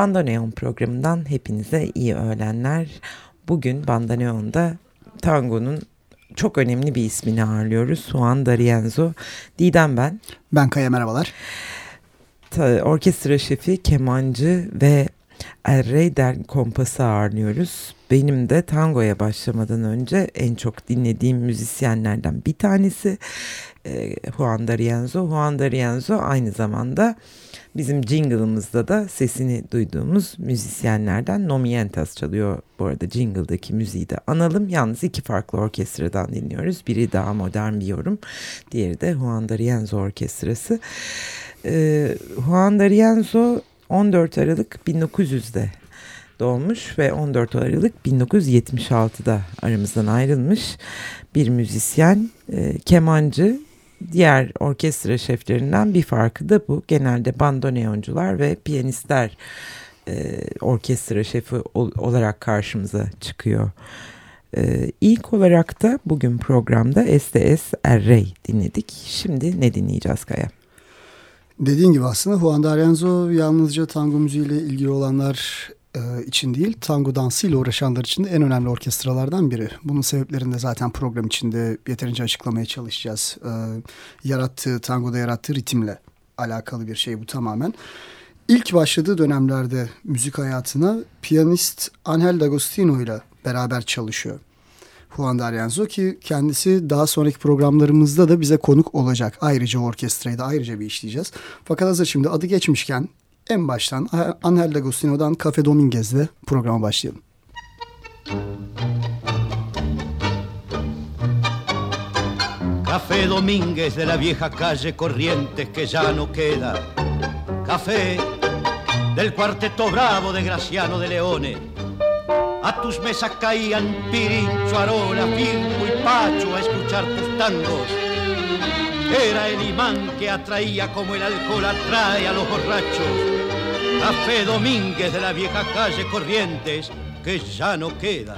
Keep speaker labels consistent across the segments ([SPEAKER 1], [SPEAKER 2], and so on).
[SPEAKER 1] Bandoneon programından hepinize iyi öğlenler. Bugün Bandoneon'da tangonun çok önemli bir ismini ağırlıyoruz. Juan D'Arienzo. Didem ben.
[SPEAKER 2] Ben Kaya, merhabalar.
[SPEAKER 1] Orkestra şefi, kemancı ve El Rey del Compas'ı ağırlıyoruz. Benim de tangoya başlamadan önce en çok dinlediğim müzisyenlerden bir tanesi Juan D'Arienzo. Juan D'Arienzo aynı zamanda bizim jingle'ımızda da sesini duyduğumuz müzisyenlerden. Nomientas çalıyor bu arada, jingle'daki müziği de analım. Yalnız iki farklı orkestradan dinliyoruz. Biri daha modern bir yorum, diğeri de Juan D'Arienzo Orkestrası. Juan D'Arienzo 14 Aralık 1900'de doğmuş ve 14 Aralık 1976'da aramızdan ayrılmış bir müzisyen, kemancı. Diğer orkestra şeflerinden bir farkı da bu. Genelde bandoneoncular ve piyanistler orkestra şefi olarak karşımıza çıkıyor. İlk olarak da bugün programda STS El Rey dinledik. Şimdi ne dinleyeceğiz Kaya?
[SPEAKER 2] Dediğin gibi aslında Juan D'Arienzo yalnızca tango müziğiyle ilgili olanlar için değil, tango dansıyla uğraşanlar için de en önemli orkestralardan biri. Bunun sebeplerini de zaten program içinde yeterince açıklamaya çalışacağız. Tangoda yarattığı ritimle alakalı bir şey bu tamamen. İlk başladığı dönemlerde müzik hayatına piyanist Ángel D'Agostino ile beraber çalışıyor Juan D'Arienzo, ki kendisi daha sonraki programlarımızda da bize konuk olacak. Ayrıca orkestrayı da ayrıca bir işleyeceğiz. Fakat hazır şimdi adı geçmişken en baştan Ángel D'Agostino'dan Café Domínguez'le programa başlayalım.
[SPEAKER 3] Café Domínguez de la vieja calle Corrientes que ya no queda. Café del cuarteto bravo de Graciano de Leone. A tus mesas caían Pirincho, Arola, Firmo y Pacho a escuchar tus tangos. Era el imán que atraía como el alcohol atrae a los borrachos. Café Domínguez de la vieja calle Corrientes que ya no queda.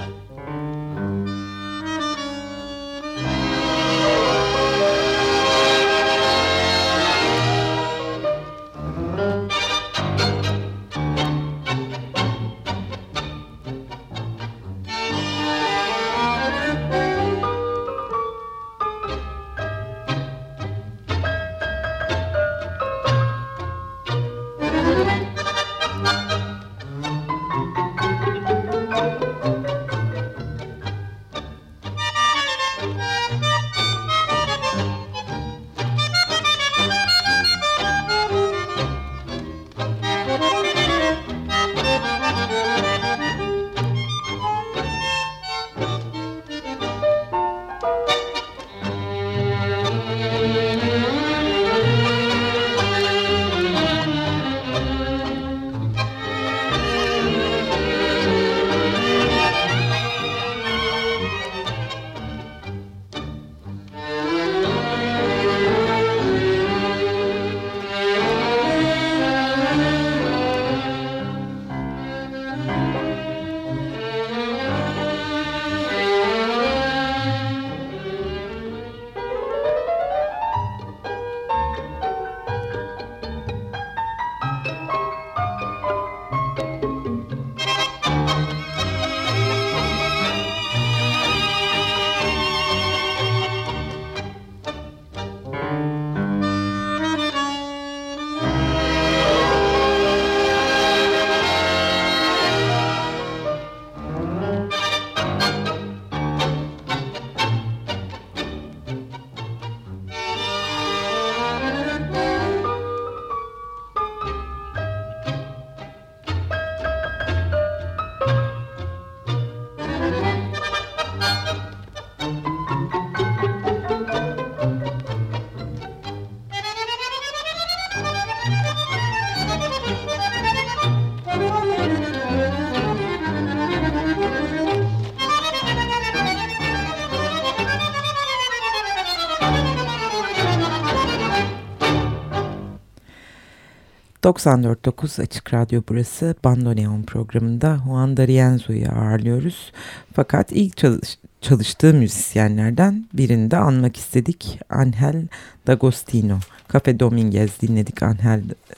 [SPEAKER 1] ...94.9 Açık Radyo burası. Bandoneon programında Juan D'Arienzo'yu ağırlıyoruz. Fakat ilk çalıştığı müzisyenlerden birini de anmak istedik. Ángel D'Agostino. Café Domínguez dinledik Ángel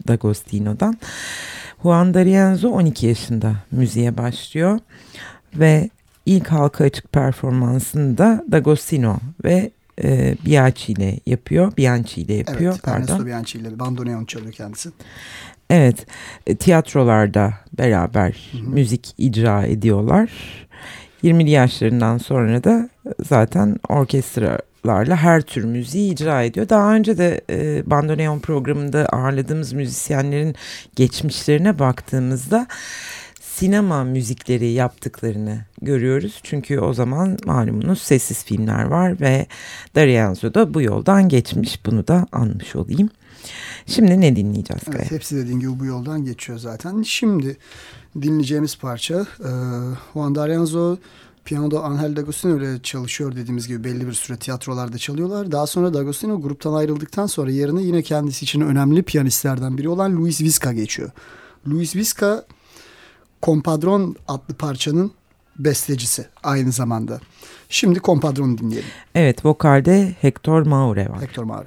[SPEAKER 1] D'Agostino'dan. Juan D'Arienzo 12 yaşında müziğe başlıyor ve ilk halka açık performansını da D'Agostino ve Bianchi ile yapıyor.
[SPEAKER 2] Evet, Ernesto Bianchi ile bandoneon çalıyor kendisi.
[SPEAKER 1] Evet, tiyatrolarda beraber müzik icra ediyorlar. 20'li yaşlarından sonra da zaten orkestralarla her tür müziği icra ediyor. Daha önce de bandoneon programında ağırladığımız müzisyenlerin geçmişlerine baktığımızda sinema müzikleri yaptıklarını görüyoruz. Çünkü o zaman malumunuz sessiz filmler var ve D'Arienzo da bu yoldan geçmiş. Bunu da anmış olayım. Şimdi ne dinleyeceğiz?
[SPEAKER 2] Evet, hepsi dediğin gibi bu yoldan geçiyor zaten. Şimdi dinleyeceğimiz parça Juan D'Arienzo piyanoda Angel D'Agostino ile çalışıyor, dediğimiz gibi belli bir süre tiyatrolarda çalıyorlar. Daha sonra D'Agostino gruptan ayrıldıktan sonra yerine yine kendisi için önemli piyanistlerden biri olan Luis Vizca geçiyor. Luis Vizca Compadron adlı parçanın bestecisi aynı zamanda. Şimdi Compadron'u dinleyelim.
[SPEAKER 1] Evet, vokalde Hector Maure var.
[SPEAKER 2] Hector Maure.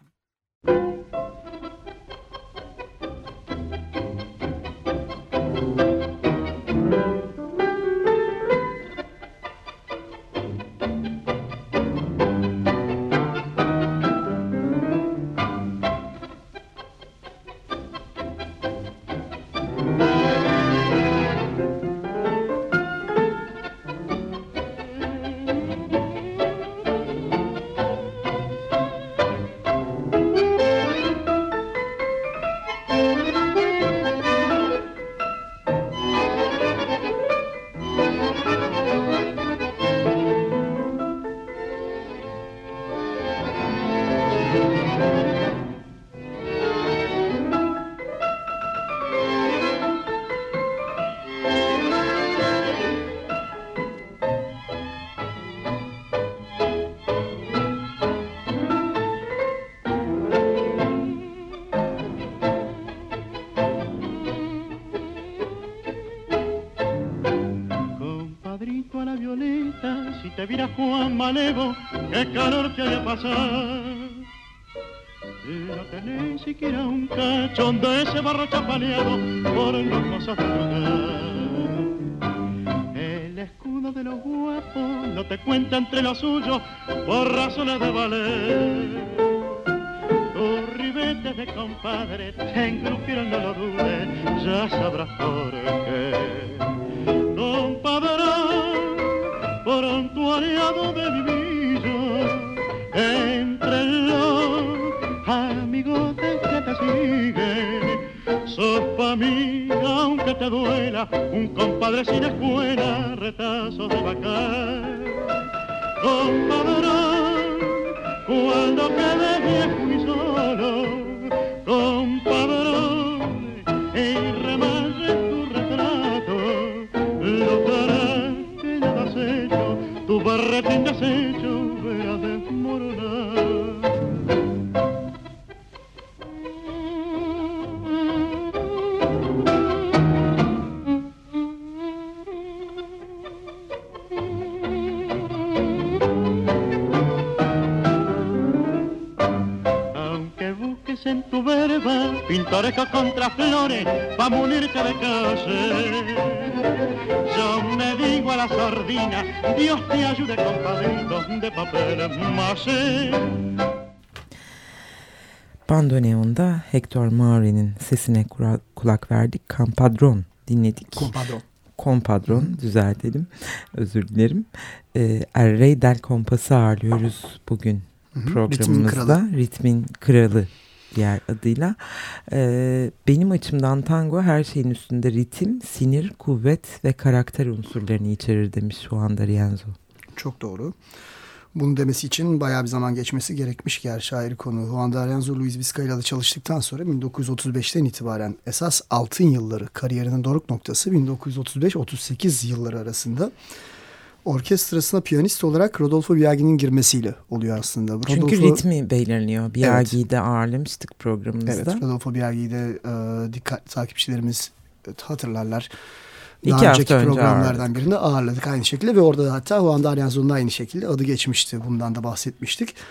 [SPEAKER 4] Mira Juan Malevo, qué calor te haya pasado. No tenés siquiera un cachón de ese barro chapaleado por los cosas de hogar. El escudo de los guapos no te cuenta entre los suyos por razones de valer. Tus ribetes de compadre te engrupieron, no lo dudes, ya sabrás por qué. Compadrón, prontuariado de mi vida, entre los amigos que te siguen, sos pa' mí, aunque te duela, un compadre sin escuela, retazo de vacar. Compadrón, cuando quede viejo y solo, compadrón, y remarre tu retrato, lo que ya has hecho, tu barretín deshecho verás desmoronar. En tu verba, pintorescos contra flores, pa' munirte de calle. Yo me digo a la sordina, Dios te ayude, compadritos de papel maché.
[SPEAKER 1] Bandoneon'da Hector Maure'nin sesine kulak verdik. Compadron dinledik. Compadron düzeltelim. Özür dilerim. El Rey del Compas'ı ağırlıyoruz bugün programımızda. Ritmin Kralı diğer adıyla. Benim açımdan tango her şeyin üstünde ritim, sinir, kuvvet ve karakter unsurlarını içerir demiş Juan D'Arienzo.
[SPEAKER 2] Çok doğru. Bunu demesi için bayağı bir zaman geçmesi gerekmiş gerçi, ayrı konu. Juan D'Arienzo, Luis Vizca ile çalıştıktan sonra 1935'ten itibaren esas altın yılları, kariyerinin doruk noktası 1935-38 yılları arasında orkestrasına piyanist olarak Rodolfo Biaggi'nin girmesiyle oluyor aslında.
[SPEAKER 1] Çünkü ritmi belirliyor. Biaggi'yi de ağırlamıştık programımızda.
[SPEAKER 2] Evet, Rodolfo Biaggi'yi de dikkatli takipçilerimiz hatırlarlar.
[SPEAKER 1] Daha önceki
[SPEAKER 2] programlardan birinde ağırladık aynı şekilde ve orada da hatta Juan D'Arienzo'nun aynı şekilde adı geçmişti. Bundan da bahsetmiştik.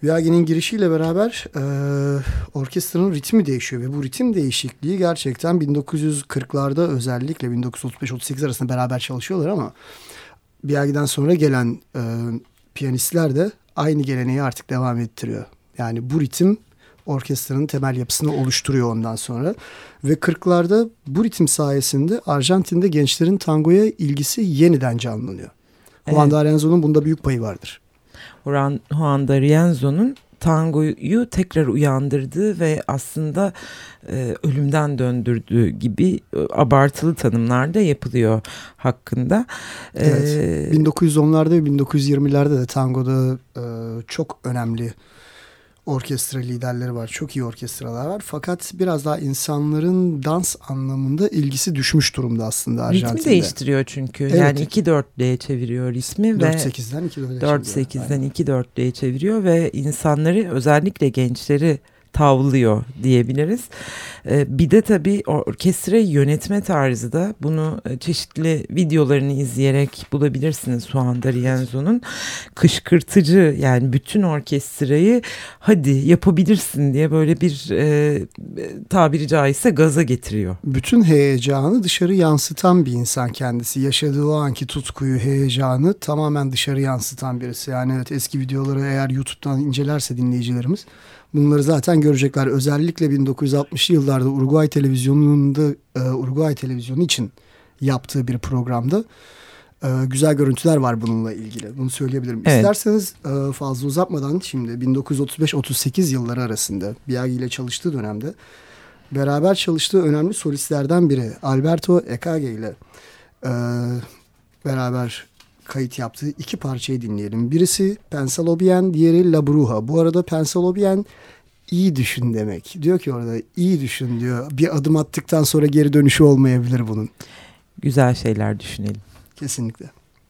[SPEAKER 2] Viagi'nin girişiyle beraber orkestranın ritmi değişiyor ve bu ritim değişikliği gerçekten 1940'larda özellikle 1935-38 arasında beraber çalışıyorlar ama Viagi'den sonra gelen piyanistler de aynı geleneği artık devam ettiriyor. Yani bu ritim orkestranın temel yapısını oluşturuyor ondan sonra. Ve 40'larda bu ritim sayesinde Arjantin'de gençlerin tangoya ilgisi yeniden canlanıyor. Evet. Juan D'Arienzo'nun bunda büyük payı vardır.
[SPEAKER 1] Juan D'Arienzo'nun tangoyu tekrar uyandırdığı ve aslında ölümden döndürdüğü gibi abartılı tanımlar da yapılıyor hakkında.
[SPEAKER 2] Evet. 1910'larda ve 1920'lerde de tangoda çok önemli orkestra liderleri var. Çok iyi orkestralar var. Fakat biraz daha insanların dans anlamında ilgisi düşmüş durumda aslında Arjantin'de.
[SPEAKER 1] Ritmi değiştiriyor çünkü. Evet. Yani 2-4'lüğe çeviriyor ritmi.
[SPEAKER 2] 4-8'den
[SPEAKER 1] 4-8'den 2-4'lüğe çeviriyor ve insanları, özellikle gençleri tavlıyor diyebiliriz. Bir de tabii orkestrayı yönetme tarzı da, bunu çeşitli videolarını izleyerek bulabilirsiniz Juan D'Arienzo'nun. Kışkırtıcı, yani bütün orkestrayı hadi yapabilirsin diye böyle bir tabiri caizse gaza getiriyor.
[SPEAKER 2] Bütün heyecanı dışarı yansıtan bir insan kendisi. Yaşadığı o anki tutkuyu, heyecanı tamamen dışarı yansıtan birisi. Yani evet, eski videoları eğer YouTube'dan incelerse dinleyicilerimiz bunları zaten görecekler. Özellikle 1960'lı yıllarda Uruguay televizyonu için yaptığı bir programda güzel görüntüler var bununla ilgili. Bunu söyleyebilirim. Evet. İsterseniz fazla uzatmadan şimdi 1935-38 yılları arasında Biaggi ile çalıştığı dönemde beraber çalıştığı önemli solistlerden biri Alberto Ekage ile beraber kayıt yaptığı iki parçayı dinleyelim. Birisi Pensalo Bien, diğeri La Bruja. Bu arada Pensalo Bien iyi düşün demek. Diyor ki orada iyi düşün diyor. Bir adım attıktan sonra geri dönüşü olmayabilir bunun.
[SPEAKER 1] Güzel şeyler düşünelim.
[SPEAKER 2] Kesinlikle.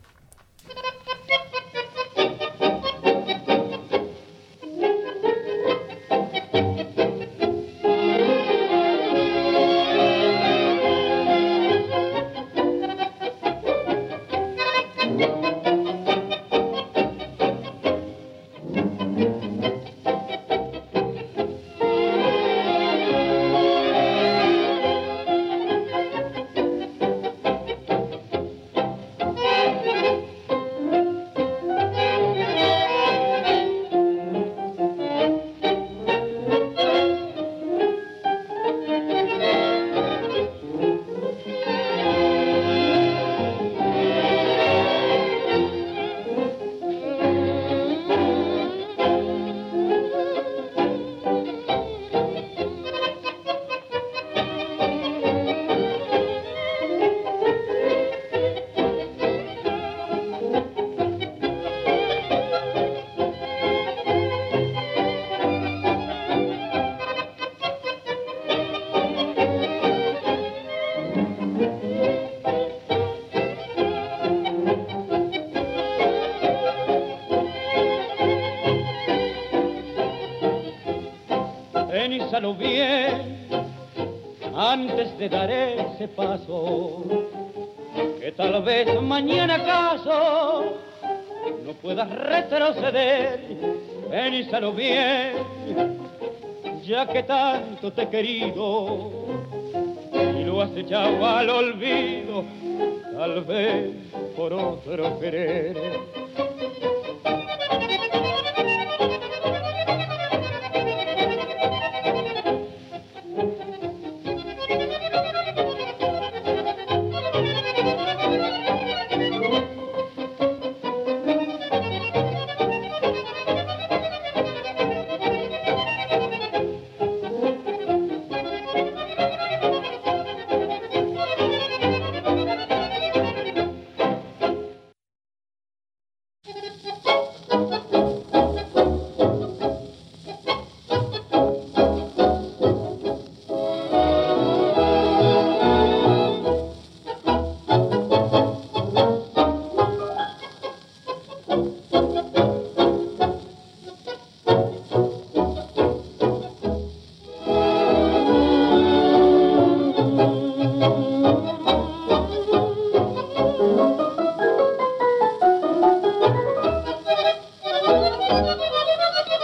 [SPEAKER 4] Piénsalo bien antes de dar ese paso, que tal vez mañana acaso no puedas retroceder. Piénsalo bien, ya que tanto te he querido y lo has echado al olvido, tal vez por otro querer.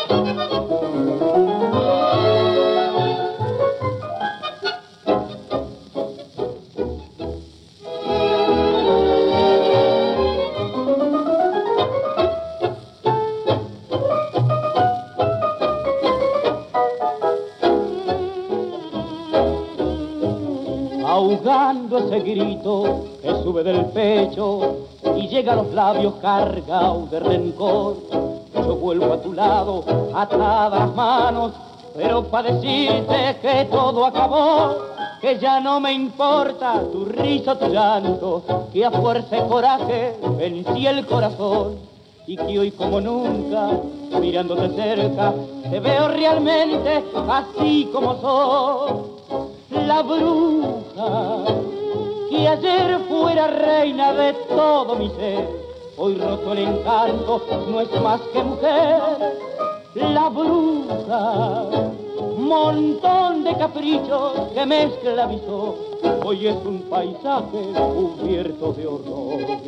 [SPEAKER 5] Ahogando ese grito que sube del pecho y llega a los labios cargado de rencor, yo vuelvo a tu lado, atadas las manos, pero para decirte que todo acabó, que ya no me importa tu risa, tu llanto, que a fuerza de coraje vencí el corazón, y que hoy como nunca, mirándote cerca, te veo realmente así como sos. La bruja que ayer fuera reina de todo mi ser, hoy roto el encanto, no es más que mujer. La bruja, montón de caprichos que me esclavizó, hoy es un paisaje cubierto de horror.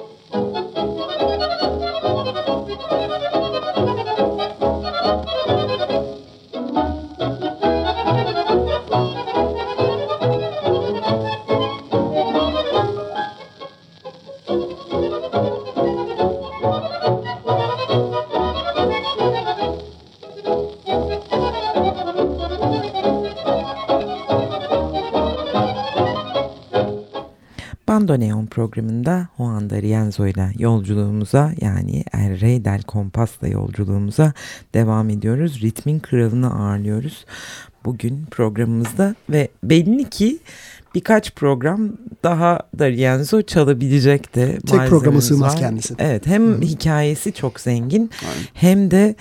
[SPEAKER 1] Bandoneon programında Juan D'Arienzo ile yolculuğumuza, yani El Rey del Compas'la yolculuğumuza devam ediyoruz. Ritmin kralını ağırlıyoruz bugün programımızda ve belli ki birkaç program daha D'Arienzo çalabilecek de
[SPEAKER 2] tek programa sığmaz
[SPEAKER 1] var.
[SPEAKER 2] Kendisi.
[SPEAKER 1] Evet, hem hikayesi çok zengin.
[SPEAKER 2] Aynen.
[SPEAKER 1] Hem de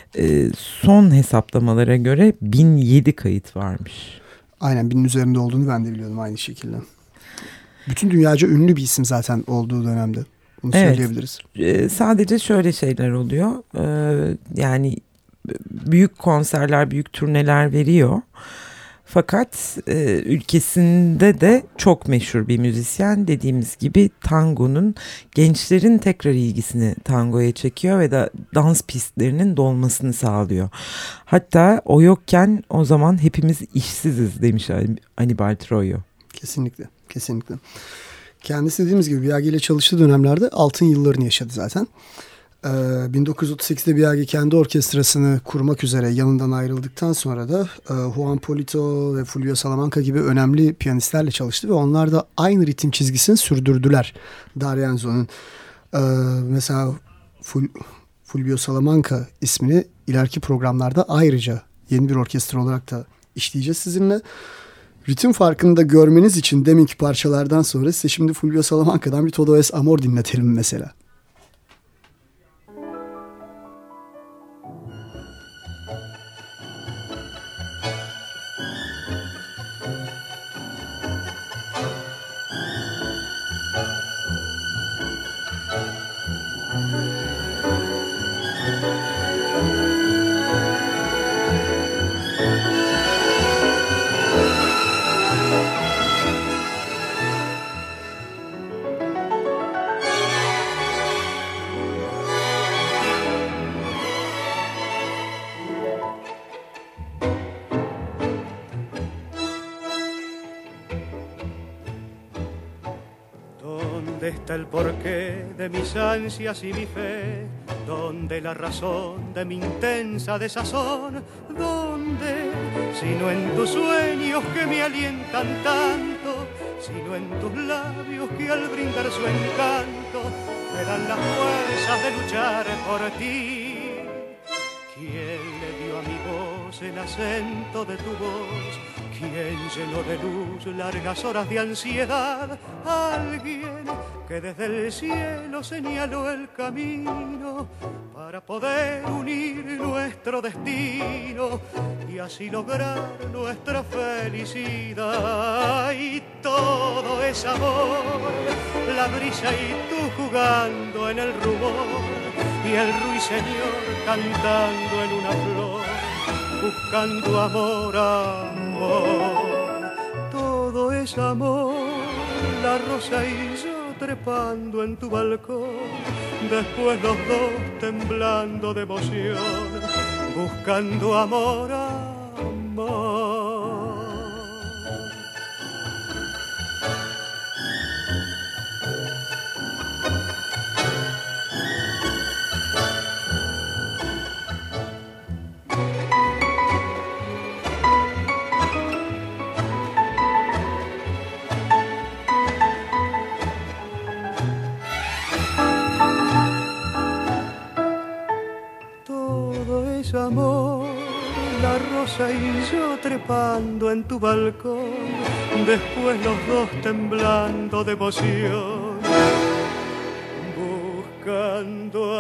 [SPEAKER 1] son hesaplamalara göre 1007 kayıt varmış.
[SPEAKER 2] Aynen, 1000'in üzerinde olduğunu ben de biliyordum aynı şekilde. Bütün dünyaca ünlü bir isim zaten olduğu dönemde. Bunu söyleyebiliriz.
[SPEAKER 1] Sadece şöyle şeyler oluyor. Yani büyük konserler, büyük turneler veriyor. Fakat ülkesinde de çok meşhur bir müzisyen. Dediğimiz gibi tangonun, gençlerin tekrar ilgisini tangoya çekiyor ve de dans pistlerinin dolmasını sağlıyor. Hatta o yokken o zaman hepimiz işsiziz demiş Aníbal Troilo.
[SPEAKER 2] Kesinlikle, kesinlikle. Kendisi dediğimiz gibi Biaggi ile çalıştığı dönemlerde altın yıllarını yaşadı zaten. 1938'de Biaggi kendi orkestrasını kurmak üzere yanından ayrıldıktan sonra da Juan Polito ve Fulvio Salamanca gibi önemli piyanistlerle çalıştı ve onlar da aynı ritim çizgisini sürdürdüler D'Arienzo'nun. Mesela Fulvio Salamanca ismini ileriki programlarda ayrıca yeni bir orkestra olarak da işleyeceğiz sizinle. Ritim farkını da görmeniz için deminki parçalardan sonra size şimdi Fulvio Salamanca'dan bir Todo es Amor dinletelim mesela.
[SPEAKER 3] ¿Dónde está el porqué de mis ansias y mi fe? ¿Dónde la razón de mi intensa desazón? ¿Dónde? Sino en tus sueños que me alientan tanto, sino en tus labios que al brindar su encanto me dan las fuerzas de luchar por ti. ¿Quién le dio a mi voz el acento de tu voz? ¿Quién llenó de luz largas horas de ansiedad? Alguien que desde el cielo señaló el camino para poder unir nuestro destino y así lograr nuestra felicidad. Y todo es amor, la brisa y tú jugando en el rumor y el ruiseñor cantando en una flor, buscando amor, amor. Todo es amor, la rosa y yo trepando en tu balcón, después los dos temblando de emoción,
[SPEAKER 6] buscando amor, amor. Amor, la rosa y yo trepando en tu balcón, después los dos temblando de emoción, buscando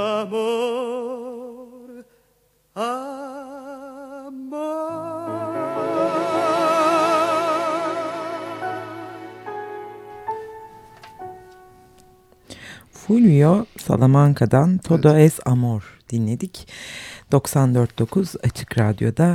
[SPEAKER 6] amor, amor.
[SPEAKER 1] Fulvio Salamanca'dan Todo es Amor dinledik. 94.9 Açık Radyo'da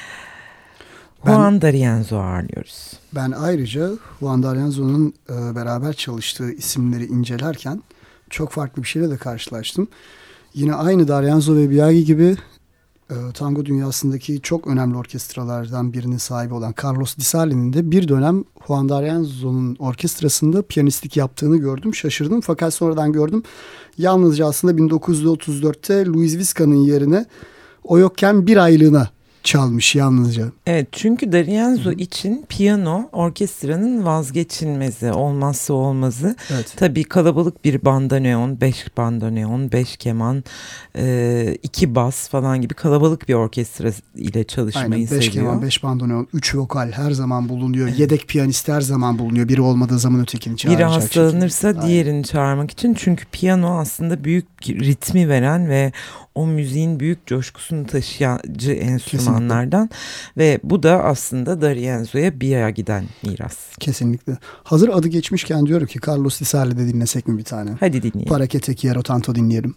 [SPEAKER 1] Juan D'Arienzo ağırlıyoruz.
[SPEAKER 2] Ben ayrıca Juan D'Arienzo'nun beraber çalıştığı isimleri incelerken çok farklı bir şeyle de karşılaştım. Yine aynı D'Arienzo ve Biaggi gibi tango dünyasındaki çok önemli orkestralardan birinin sahibi olan Carlos Di Sarli'nin de bir dönem Juan D'Arienzo'nun orkestrasında piyanistlik yaptığını gördüm. Şaşırdım fakat sonradan gördüm. Yalnızca aslında 1934'te Luis Vizca'nın yerine o yokken bir aylığına çalmış yalnızca.
[SPEAKER 1] Evet, çünkü D'Arienzo için piyano orkestranın vazgeçilmezi, olmazsa olmazı. Evet. Tabii kalabalık bir bandoneon, 5 bandoneon, 5 keman, 2 bas falan gibi kalabalık bir orkestra ile çalışmayı seviyor. 5
[SPEAKER 2] keman, 5 bandoneon, 3 vokal her zaman bulunuyor. Yedek piyanist her zaman bulunuyor. Biri olmadığı zaman ötekini çağıracak.
[SPEAKER 1] Biri hastalanırsa diğerini çağırmak için. Çünkü piyano aslında büyük ritmi veren ve o müziğin büyük coşkusunu taşıyıcı enstrümanlardan. Kesinlikle. Ve bu da aslında D'Arienzo'ya bir giden miras.
[SPEAKER 2] Kesinlikle. Hazır adı geçmişken diyorum ki Carlos Di Sarli'de dinlesek mi bir tane?
[SPEAKER 1] Hadi dinleyelim.
[SPEAKER 2] Para que te quiero tanto dinleyelim.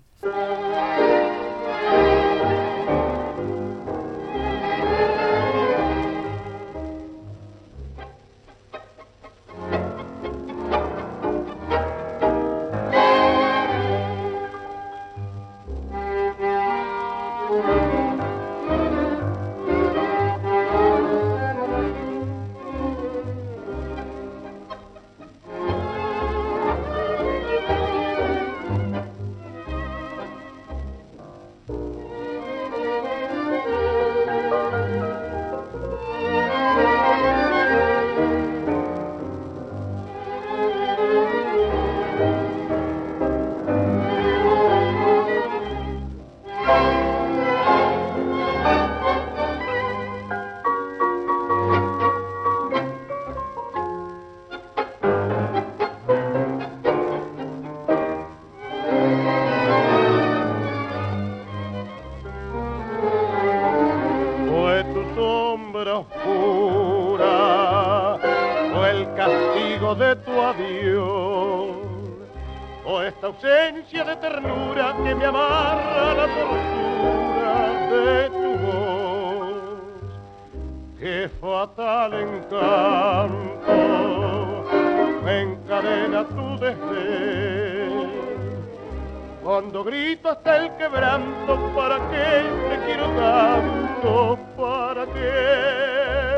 [SPEAKER 4] de tu adiós, o esta ausencia de ternura que me amarra a la tortura de tu voz. Qué fatal encanto me encadena tu desdén, cuando grito hasta el quebranto, ¿para qué te quiero tanto? ¿Para qué?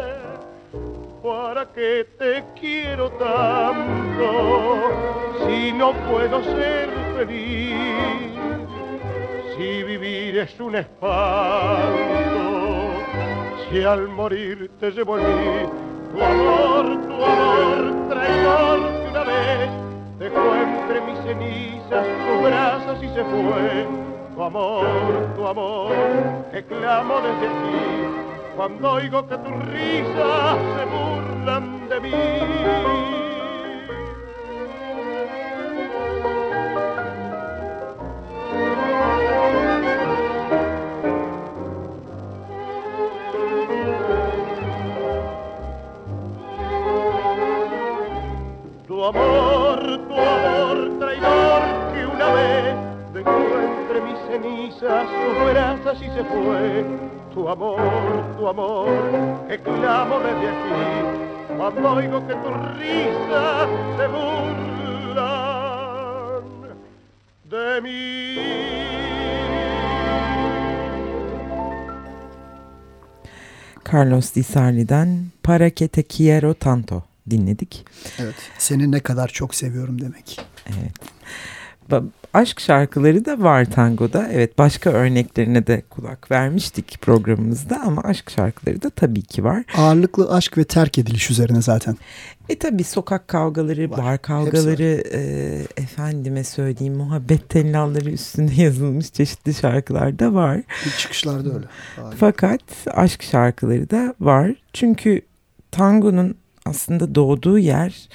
[SPEAKER 4] ¿Para qué te quiero tanto si no puedo ser feliz? Si vivir es un espanto, si al morir te llevo en mí tu amor, traidor que una vez dejó entre mis cenizas tus brazos y se fue. Tu amor, que clamo desde aquí, cuando oigo que tus risas se burlan de mí. Tu amor, traidor, que una vez dejó entre mis cenizas tus brazos y se fue. Tu amor, que clamo desde aquí, cuando oigo que tus risas se burlan de mí.
[SPEAKER 1] Carlos Di Sarli'den Para que te quiero tanto dinledik.
[SPEAKER 2] Evet, seni ne kadar çok seviyorum demek.
[SPEAKER 1] Evet. Aşk şarkıları da var tangoda. Evet, başka örneklerine de kulak vermiştik programımızda ama aşk şarkıları da tabii ki var.
[SPEAKER 2] Ağırlıklı aşk ve terk ediliş üzerine zaten.
[SPEAKER 1] Tabii sokak kavgaları, bar kavgaları, efendime söyleyeyim muhabbet tellalları üstünde yazılmış çeşitli şarkılar da var.
[SPEAKER 2] İlk çıkışlarda öyle. Harika.
[SPEAKER 1] Fakat aşk şarkıları da var. Çünkü tangonun aslında doğduğu yer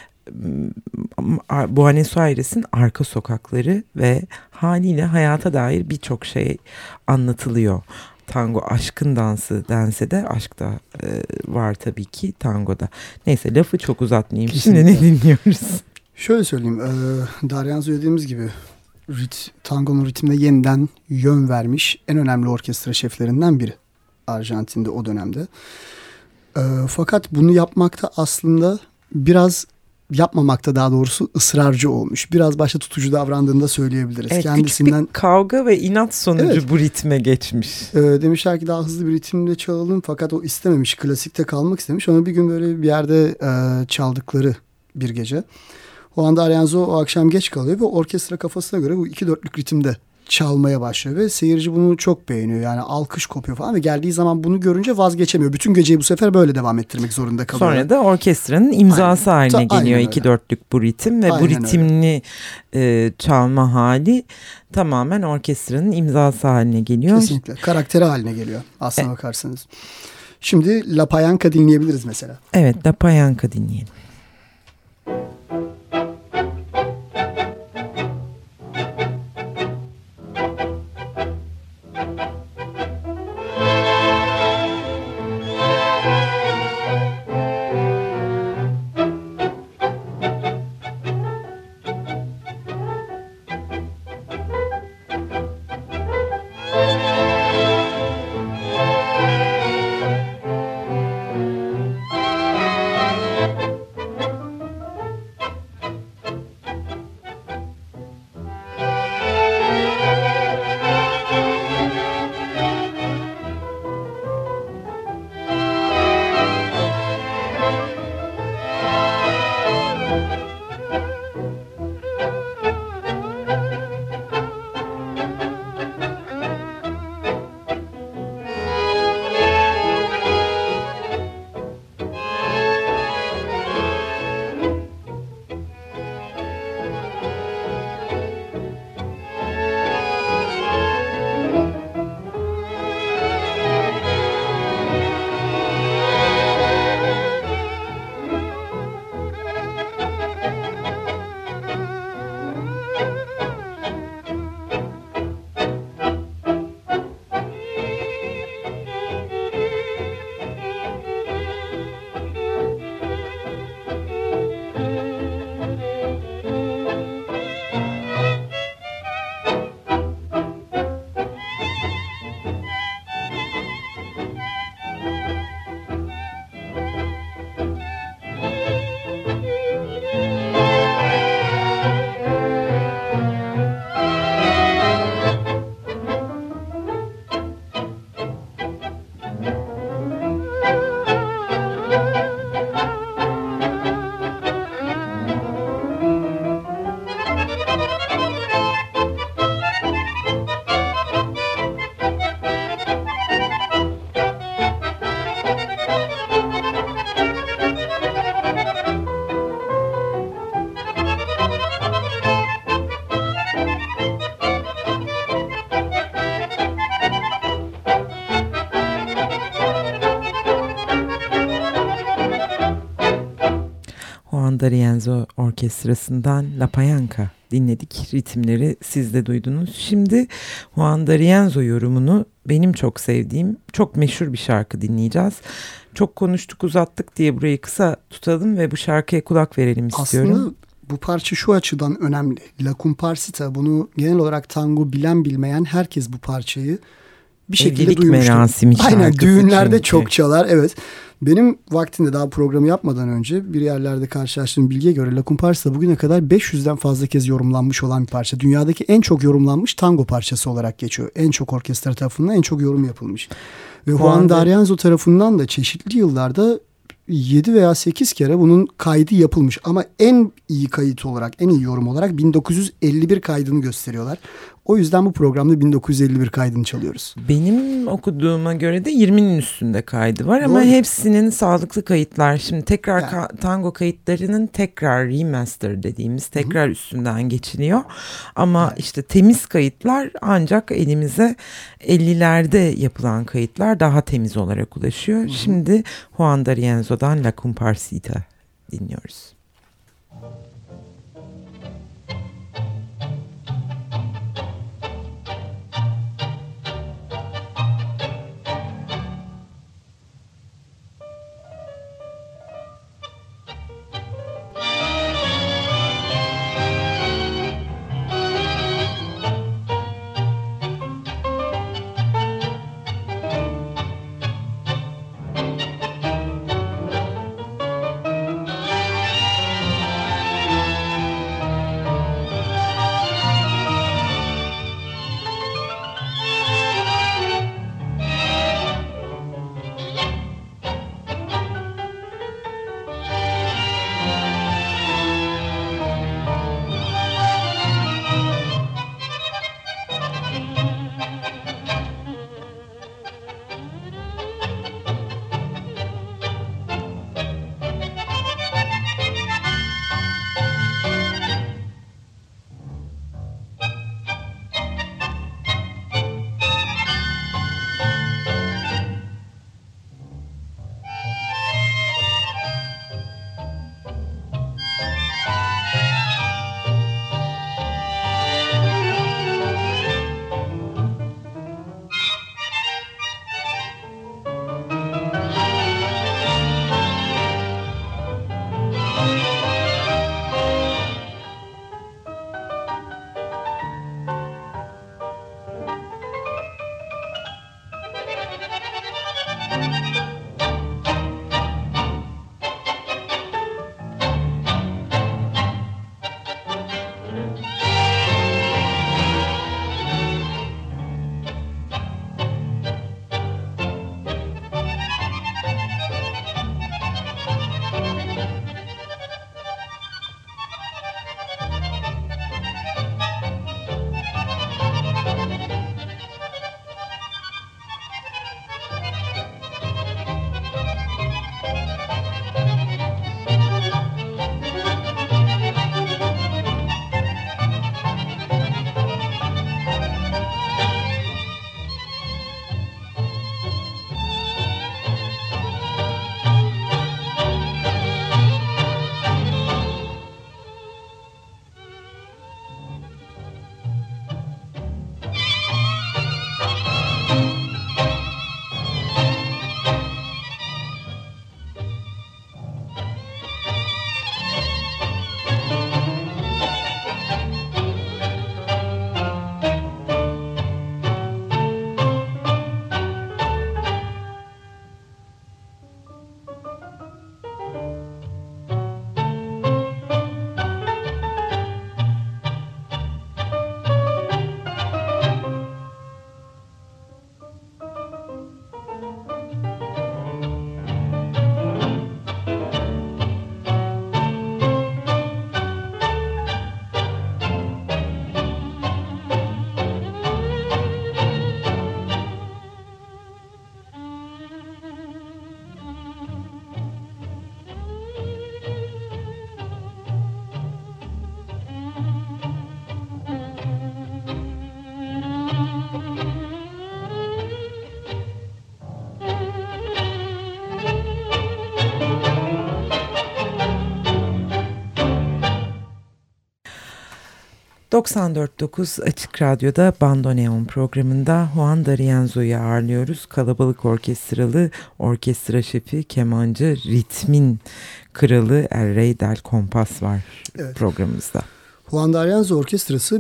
[SPEAKER 1] Buenos Aires'in arka sokakları ve haliyle hayata dair birçok şey anlatılıyor. Tango aşkın dansı dense de aşk da var tabii ki tangoda. Neyse, lafı çok uzatmayayım.
[SPEAKER 2] Kesinlikle.
[SPEAKER 1] Şimdi ne dinliyoruz?
[SPEAKER 2] Şöyle söyleyeyim. D'Arienzo dediğimiz gibi tangonun ritmine yeniden yön vermiş en önemli orkestra şeflerinden biri. Arjantin'de o dönemde. Fakat bunu yapmakta aslında biraz yapmamakta daha doğrusu ısrarcı olmuş. Biraz başta tutucu davrandığını da söyleyebiliriz.
[SPEAKER 1] Evet,
[SPEAKER 2] kendisinden
[SPEAKER 1] küçük bir kavga ve inat sonucu bu ritme geçmiş.
[SPEAKER 2] Demişler ki daha hızlı bir ritimle çalalım fakat o istememiş. Klasikte kalmak istemiş. Onu bir gün böyle bir yerde çaldıkları bir gece. O anda D'Arienzo o akşam geç kalıyor ve orkestra kafasına göre bu 2/4'lük ritimde çalmaya başlıyor ve seyirci bunu çok beğeniyor. Yani alkış kopuyor falan ve geldiği zaman bunu görünce vazgeçemiyor. Bütün geceyi bu sefer böyle devam ettirmek zorunda kalıyor.
[SPEAKER 1] Sonra da orkestranın imzası haline geliyor 2/4'lük bu ritim ve bu ritimli çalma hali tamamen orkestranın imzası haline geliyor.
[SPEAKER 2] Kesinlikle. Karakteri haline geliyor aslına bakarsanız. Şimdi La Payanca dinleyebiliriz mesela.
[SPEAKER 1] Evet, La Payanca dinleyelim. D'Arienzo Orkestrası'ndan La Payanca dinledik. Ritimleri siz de duydunuz. Şimdi Juan D'Arienzo yorumunu benim çok sevdiğim, çok meşhur bir şarkı dinleyeceğiz. Çok konuştuk, uzattık diye burayı kısa tutalım ve bu şarkıya kulak verelim istiyorum.
[SPEAKER 2] Aslında bu parça şu açıdan önemli. La Comparsita, bunu genel olarak tango bilen bilmeyen herkes bu parçayı bir şekilde duymuştur.
[SPEAKER 1] Merasimi şarkısı.
[SPEAKER 2] Aynen, düğünlerde
[SPEAKER 1] çünkü
[SPEAKER 2] çok çalar. Evet. Benim vaktinde daha programı yapmadan önce bir yerlerde karşılaştığım bilgiye göre La Comparsita bugüne kadar 500'den fazla kez yorumlanmış olan bir parça. Dünyadaki en çok yorumlanmış tango parçası olarak geçiyor. En çok orkestra tarafından en çok yorum yapılmış. Ve Juan D'Arienzo tarafından da çeşitli yıllarda 7 veya 8 kere bunun kaydı yapılmış. Ama en iyi kayıt olarak, en iyi yorum olarak 1951 kaydını gösteriyorlar. O yüzden bu programda 1951 kaydını çalıyoruz.
[SPEAKER 1] Benim okuduğuma göre de 20'nin üstünde kaydı var ama hepsinin sağlıklı kayıtlar. Şimdi tekrar tango kayıtlarının tekrar remaster dediğimiz tekrar üstünden geçiliyor. Ama işte temiz kayıtlar ancak elimize 50'lerde yapılan kayıtlar daha temiz olarak ulaşıyor. Şimdi Juan D'Arienzo'dan La Comparsita dinliyoruz. ...94.9 Açık Radyo'da Bandoneon programında Juan D'Arienzo'yu ağırlıyoruz. Kalabalık orkestralı, orkestra şefi, kemancı, ritmin kralı El Rey del Compas var programımızda.
[SPEAKER 2] Juan D'Arienzo Orkestrası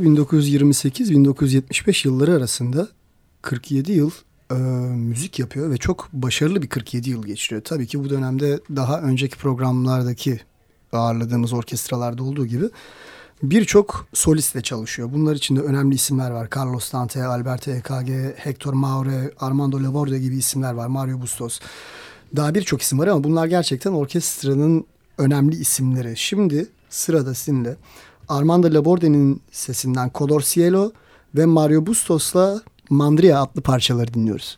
[SPEAKER 2] 1928-1975 yılları arasında 47 yıl müzik yapıyor ve çok başarılı bir 47 yıl geçiriyor. Tabii ki bu dönemde daha önceki programlardaki ağırladığımız orkestralarda olduğu gibi birçok solistle çalışıyor. Bunlar içinde önemli isimler var. Carlos Dante, Alberto EKG, Hector Maure, Armando Laborde gibi isimler var. Mario Bustos. Daha birçok isim var ama bunlar gerçekten orkestranın önemli isimleri. Şimdi sırada sizinle Armando Laborde'nin sesinden Color Cielo ve Mario Bustos'la Mandria adlı parçaları dinliyoruz.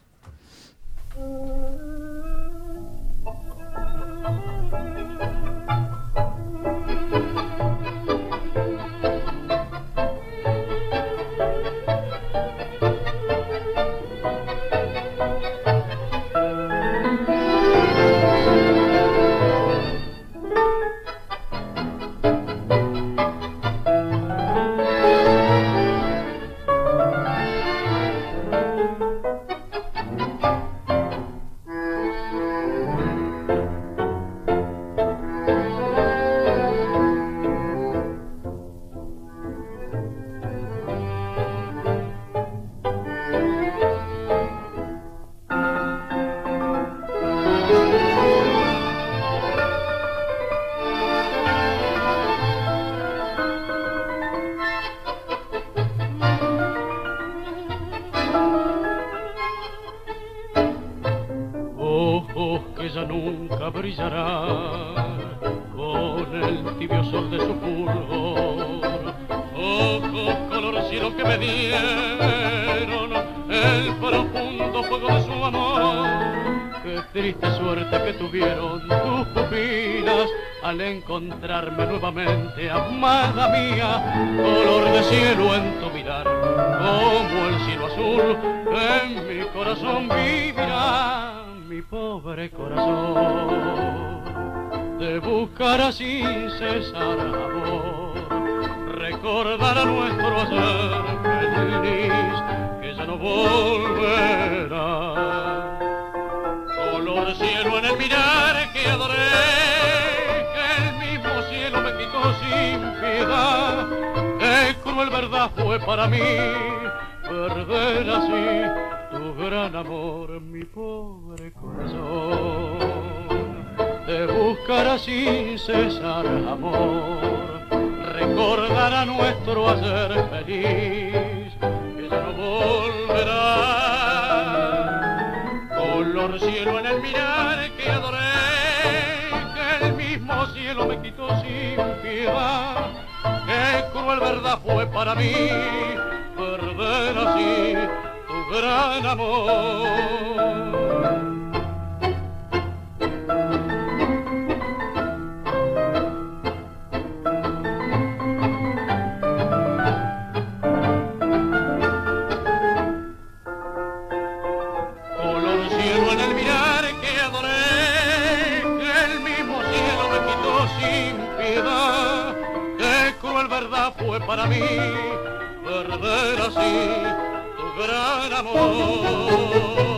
[SPEAKER 5] Encontrarme nuevamente, amada mía, color de cielo en tu mirar, como el cielo azul en mi corazón vivirá, mi pobre corazón. Te buscará sin cesar amor, recordará nuestro ayer feliz, que ya no volverá. Color de cielo en el mirar que adoré, sin piedad, qué cruel verdad fue para mí perder así tu gran amor, mi pobre corazón. Te buscará sin cesar amor, recordará nuestro ayer feliz, que ya no volverá. Color cielo en el mirar que adoré, que el mismo cielo me quitó sin piedad, qué cruel verdad fue para mí perder así tu gran amor. Color cielo en el mirar que adoré, que el mismo cielo me quitó sin piedad, qué cruel verdad fue para mí perder así tu gran amor.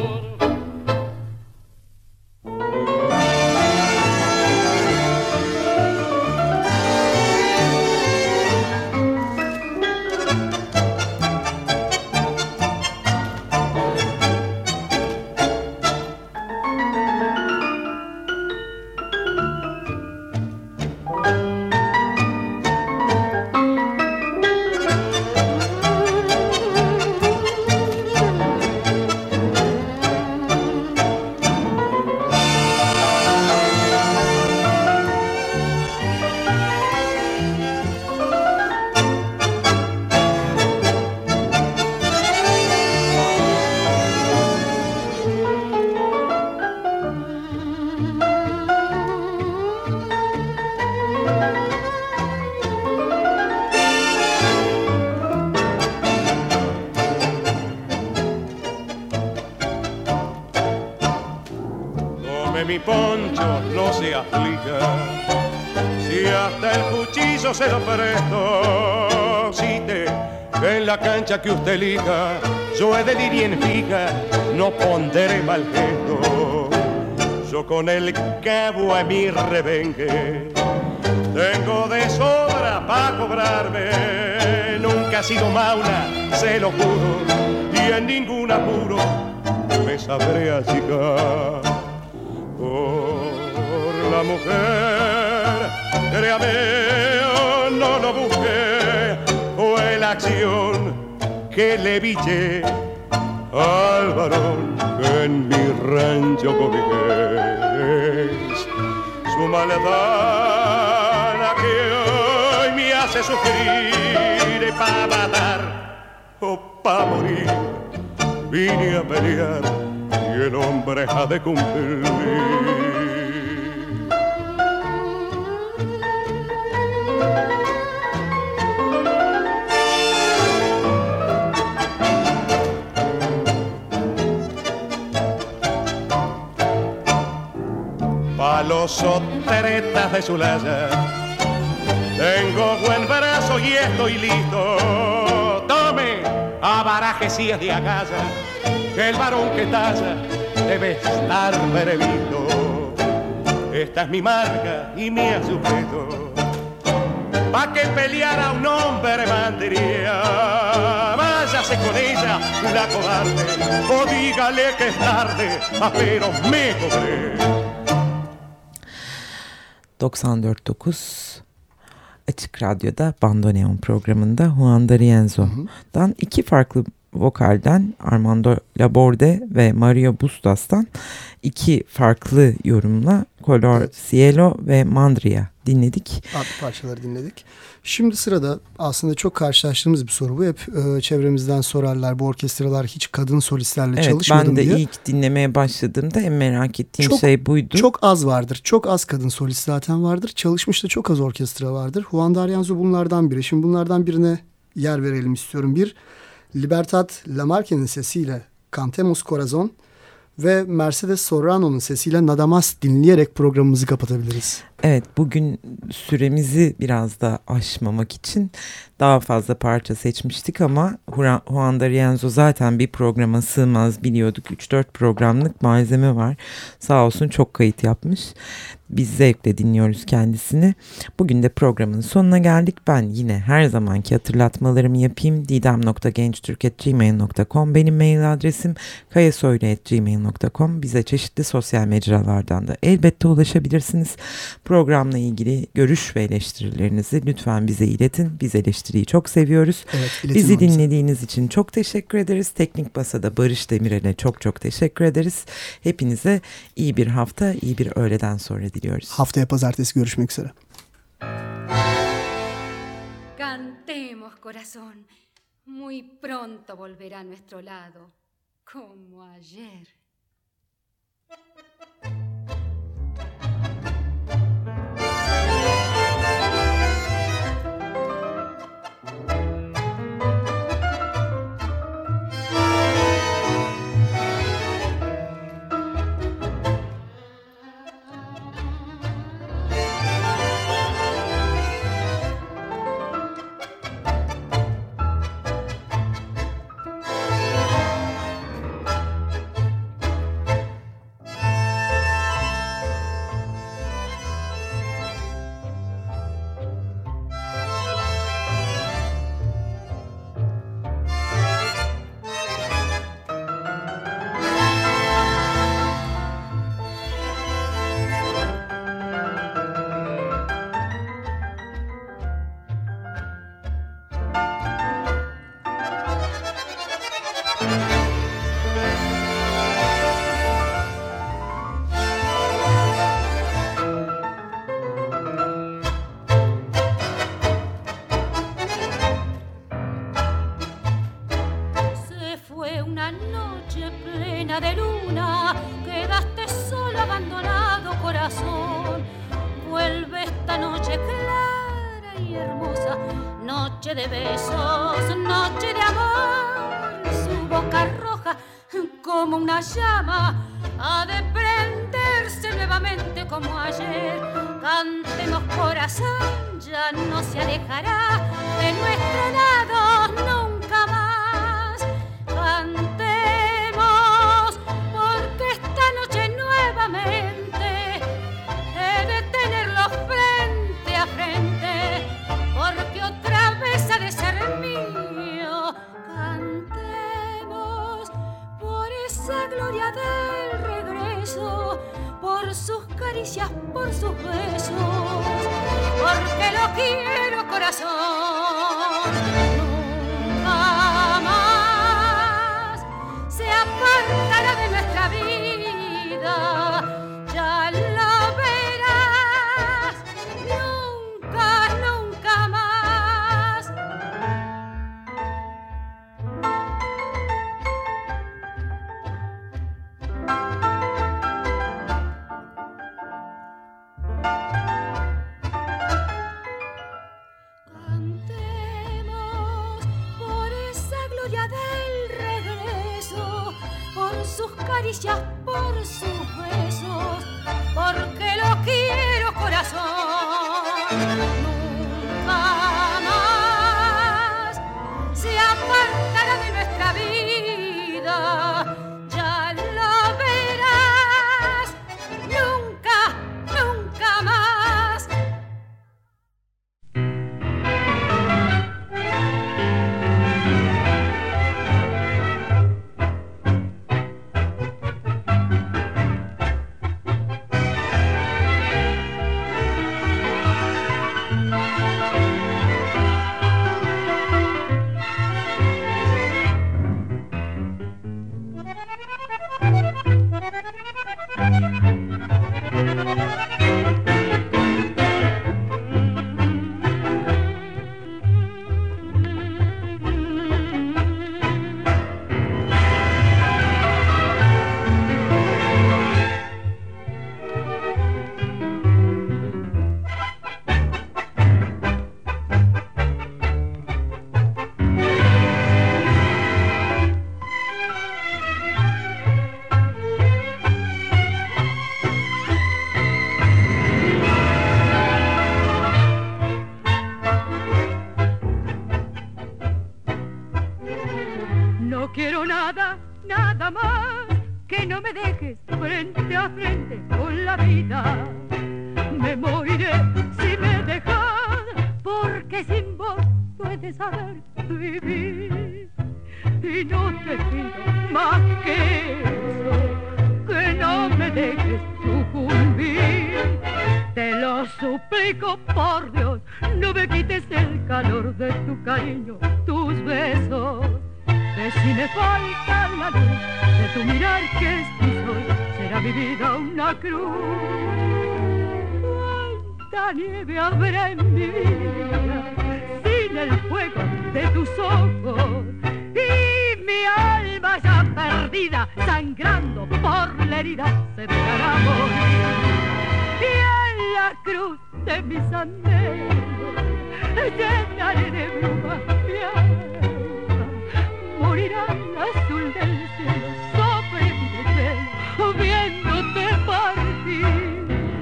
[SPEAKER 7] Mi poncho no se aflija, si hasta el cuchillo se lo presto, cite en la cancha que usted elija, yo he de ir bien fija, no pondré mal gesto, yo con el cabo a mi rebenque, tengo de sobra pa' cobrarme, nunca he sido maula, se lo juro, y en ningún apuro me sabré achicar. Por la mujer, créame, no lo busque, acción que le villé al varón que en mi rancho cobijé. Su maldad que hoy me hace sufrir pa' matar o pa' morir. Vine a pelear y el hombre ha de cumplir. Pa' los otretas de su laya tengo buen brazo y estoy listo. Tome, abaraje si es de agalla, que el varón que talla debe estar previsto. Esta es mi marca y mi azuleto, pa' que peleara un hombre mandría. Váyase con ella, la cobarde, o dígale que es tarde, pero me cobré.
[SPEAKER 1] 94.9 Açık Radyo'da Bandoneon programında Juan D'Arienzo'dan iki farklı vokalden Armando Laborde ve Mario Bustas'tan iki farklı yorumla Color Cielo ve Mandria dinledik.
[SPEAKER 2] Adlı parçaları dinledik. Şimdi sırada aslında çok karşılaştığımız bir soru bu. Hep çevremizden sorarlar, bu orkestralar hiç kadın solistlerle çalışmadı mı diye.
[SPEAKER 1] Ben de ilk dinlemeye başladığımda en merak ettiğim şey buydu.
[SPEAKER 2] Çok az vardır. Çok az kadın solist zaten vardır. Çalışmış da çok az orkestra vardır. Juan D'Arienzo bunlardan biri. Şimdi bunlardan birine yer verelim istiyorum. Bir, Libertad Lamarque'nin sesiyle Cantemos Corazon ve Mercedes Serrano'nun sesiyle Nada Más dinleyerek programımızı kapatabiliriz.
[SPEAKER 1] Evet, bugün süremizi biraz da aşmamak için daha fazla parça seçmiştik ama Juan D'Arienzo zaten bir programa sığmaz biliyorduk. 3-4 programlık malzeme var. Sağ olsun çok kayıt yapmış. Biz zevkle dinliyoruz kendisini. Bugün de programın sonuna geldik. Ben yine her zamanki hatırlatmalarımı yapayım. didem.gençtürk@gmail.com benim mail adresim. kayasoylu@gmail.com. Bize çeşitli sosyal mecralardan da elbette ulaşabilirsiniz. Programla ilgili görüş ve eleştirilerinizi lütfen bize iletin. Biz eleştiriyi çok seviyoruz.
[SPEAKER 2] Evet,
[SPEAKER 1] bizi dinlediğiniz için çok teşekkür ederiz. Teknik Masa'da Barış Demirel'e çok çok teşekkür ederiz. Hepinize iyi bir hafta, iyi bir öğleden sonra diliyoruz.
[SPEAKER 2] Haftaya pazartesi görüşmek üzere.
[SPEAKER 8] Cantemos, corazón. Muy pronto volverá a nuestro lado, como ayer.
[SPEAKER 9] De besos, noche de amor, su boca roja como una llama ha de prenderse nuevamente como ayer. Cantemos, corazón, ya no se alejará de nuestro lado nunca más. Cantemos porque esta noche nuevamente he de tenerlo frente a frente, porque otra vez ha de ser mío. Cantemos por esa gloria del regreso, por sus caricias, por sus besos, porque lo quiero, corazón. nuestra vida, ya lo verás, nunca, nunca más. Cantemos por esa gloria del regreso, por sus caricias, por sus besos, porque lo quiero, corazón. Nunca más se apartará de nuestra vida, ya lo verás, nunca, nunca más. No quiero nada, nada más, que no me dejes frente a frente con la vida. Me moriré si me dejas, porque sin vos puedes saber vivir. Y no te pido más que eso, que no me dejes sucumbir. Te lo suplico por Dios, no me quites el calor de tu cariño, tus besos. Que si me falta la luz de tu mirar que es mi sol, será mi vida una cruz. Cuánta nieve habrá en mi vida sin el fuego de tus ojos, y mi alma ya perdida, sangrando por la herida, se dejará morir. Y en la cruz de mis anhelos llenaré de brumas mi alma, morirá el azul del cielo sobre mi desvelo, viéndote partir.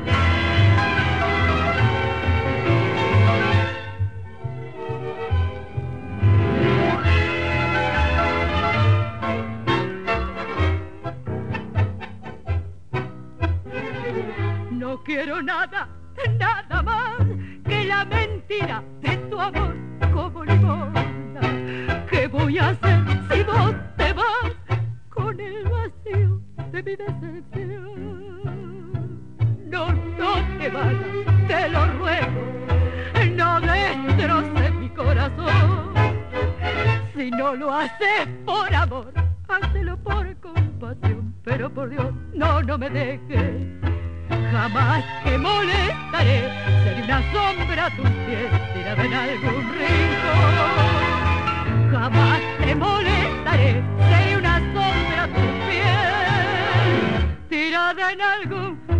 [SPEAKER 9] No quiero nada, nada más que la mentira de tu amor como limosna. ¿Qué voy a hacer si vos te vas con el vacío de mi decepción? No, no te vayas, te lo ruego, no destroces mi corazón. Si no lo haces por amor, hazlo por compasión, pero por Dios, no, no me dejes. Jamás te molestaré, seré una sombra a tus pies, tirada en algún rincón. Jamás te molestaré, seré una sombra a tus pies, tirada en algún